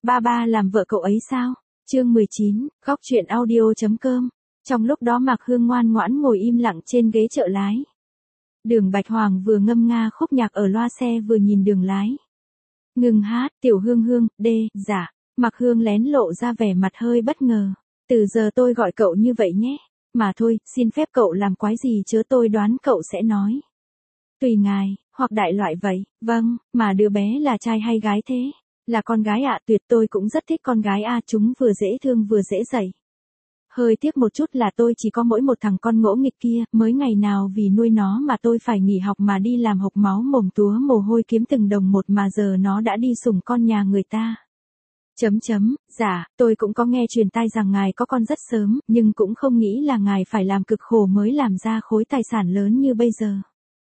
Ba ba làm vợ cậu ấy sao? Chương 19, góc truyện audio.com. Trong lúc đó Mạc Hương ngoan ngoãn ngồi im lặng trên ghế trợ lái. Đường Bạch Hoàng vừa ngâm nga khúc nhạc ở loa xe vừa nhìn đường lái. Ngừng hát, Tiểu Hương Hương, dạ. Mạc Hương lén lộ ra vẻ mặt hơi bất ngờ. Từ giờ tôi gọi cậu như vậy nhé. Mà thôi, xin phép cậu làm quái gì chớ tôi đoán cậu sẽ nói. Tùy ngài, hoặc đại loại vậy. Vâng, mà đứa bé là trai hay gái thế? Là con gái ạ, tuyệt tôi cũng rất thích con gái chúng vừa dễ thương vừa dễ dạy. Hơi tiếc một chút là tôi chỉ có mỗi một thằng con ngỗ nghịch kia, mới ngày nào vì nuôi nó mà tôi phải nghỉ học mà đi làm hộc máu mồm túa mồ hôi kiếm từng đồng một mà giờ nó đã đi sủng con nhà người ta. Dạ, tôi cũng có nghe truyền tai rằng ngài có con rất sớm, nhưng cũng không nghĩ là ngài phải làm cực khổ mới làm ra khối tài sản lớn như bây giờ.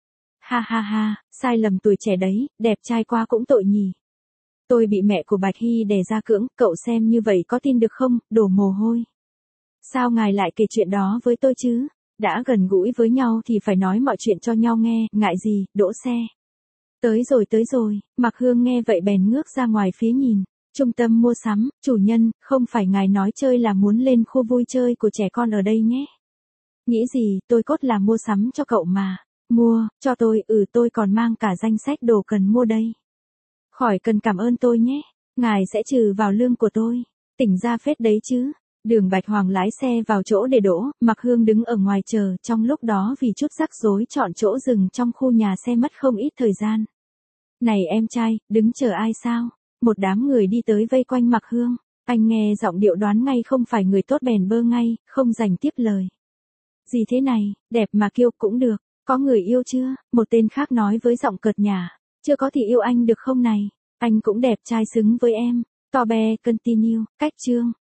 Ha, sai lầm tuổi trẻ đấy, đẹp trai quá cũng tội nhỉ. Tôi bị mẹ của Bạch Hy đè ra cưỡng, cậu xem như vậy có tin được không, đổ mồ hôi. Sao ngài lại kể chuyện đó với tôi chứ? Đã gần gũi với nhau thì phải nói mọi chuyện cho nhau nghe, ngại gì, đỗ xe. Tới rồi, Mạc Hương nghe vậy bèn ngước ra ngoài phía nhìn. Trung tâm mua sắm, chủ nhân, không phải ngài nói chơi là muốn lên khu vui chơi của trẻ con ở đây nhé. Nghĩ gì, tôi cốt là mua sắm cho cậu mà. Mua, cho tôi còn mang cả danh sách đồ cần mua đây. Khỏi cần cảm ơn tôi nhé, ngài sẽ trừ vào lương của tôi. Tỉnh ra phết đấy chứ. Đường Bạch Hoàng lái xe vào chỗ để đỗ, Mạc Hương đứng ở ngoài chờ, trong lúc đó vì chút rắc rối chọn chỗ dừng trong khu nhà xe mất không ít thời gian. Này em trai, đứng chờ ai sao? Một đám người đi tới vây quanh Mạc Hương, anh nghe giọng điệu đoán ngay không phải người tốt bèn bơ ngay, không dành tiếp lời. Gì thế này, đẹp mà kiêu cũng được, có người yêu chưa? Một tên khác nói với giọng cợt nhả, chưa có thì yêu anh được không này? Anh cũng đẹp trai xứng với em. Tò be continue, cách chương.